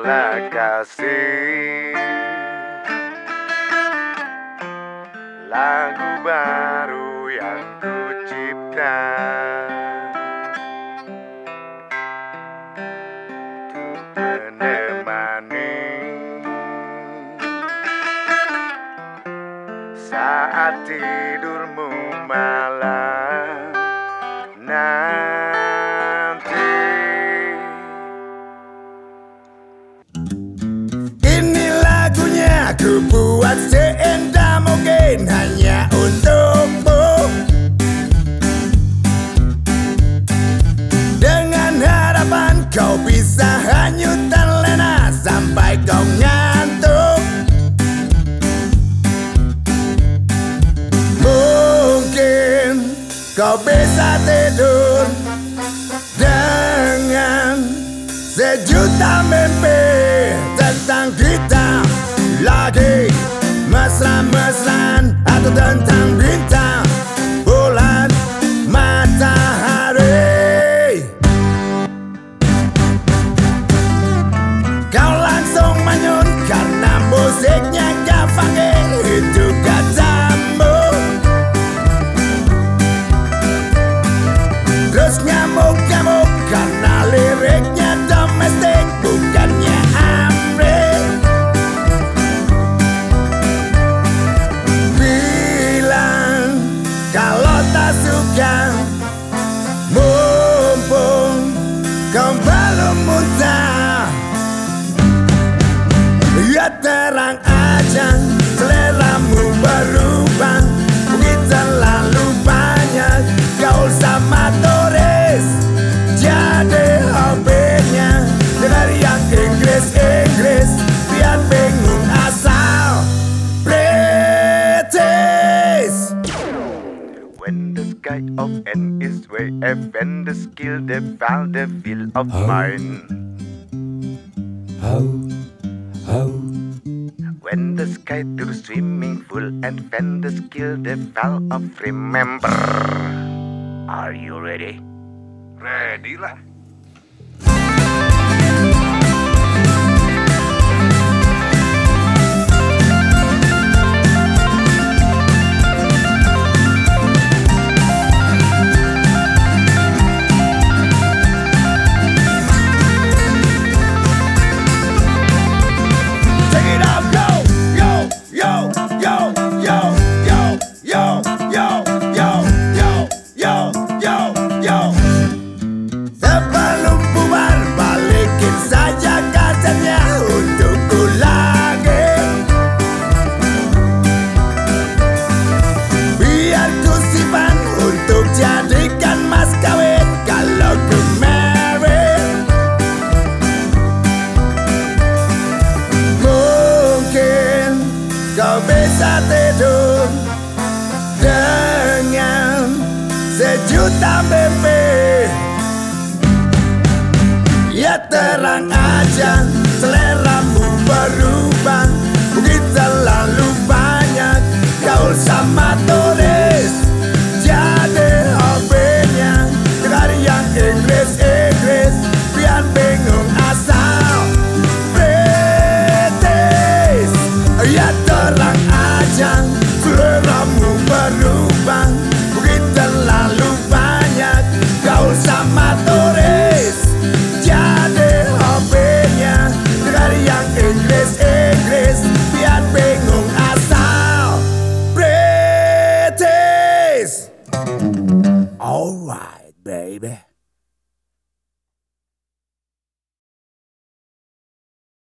adalah kasih, lagu baru yang ku cipta untuk menemani saat tidurmu malam nanti. Ini lagunya ku buat seindah mungkin hanya untukmu, dengan harapan kau bisa hanyut dan lena sampai kau ngantuk. Mungkin kau bisa tidur dengan sejuta mimpi tentang kita lagi, mesra-mesraan atau tentang bintang, bulan, matahari. Kau langsung manyun karena musiknya gak funky, itu katamu. Terus ngamuk-ngamuk karena liriknya domestik bukannya Amrik. Bilang kalau tak suka, mumpung kau belum muntah. Ya terang aja seleramu berubah, mungkin terlalu banyak gaul sama turis, jadi hobinya dengar yang Inggris-Inggris, biar bingung asal British. When the sky of N is way when the skill the val the feel of mine. When the sky to swimming pool and when the skill the val of remember. Are you ready? Ready lah. Sebelum bubar balikin saja kasetnya untukku lagi, biar ku simpan untuk jadikan mas kawin kalau ku married. Mungkin kau bisa tidur dengan sejuta mimpi. Ya terang aja seleramu berubah, mungkin terlalu banyak gaul sama turis, jadi hobinya dengar yang Inggris-Inggris, biar bingung asal British. Ya terang aja seleramu berubah, mungkin terlalu banyak gaul sama turis, jadi hobinya dengar yang Inggris-Inggris, biar bingung asal British. Alright baby.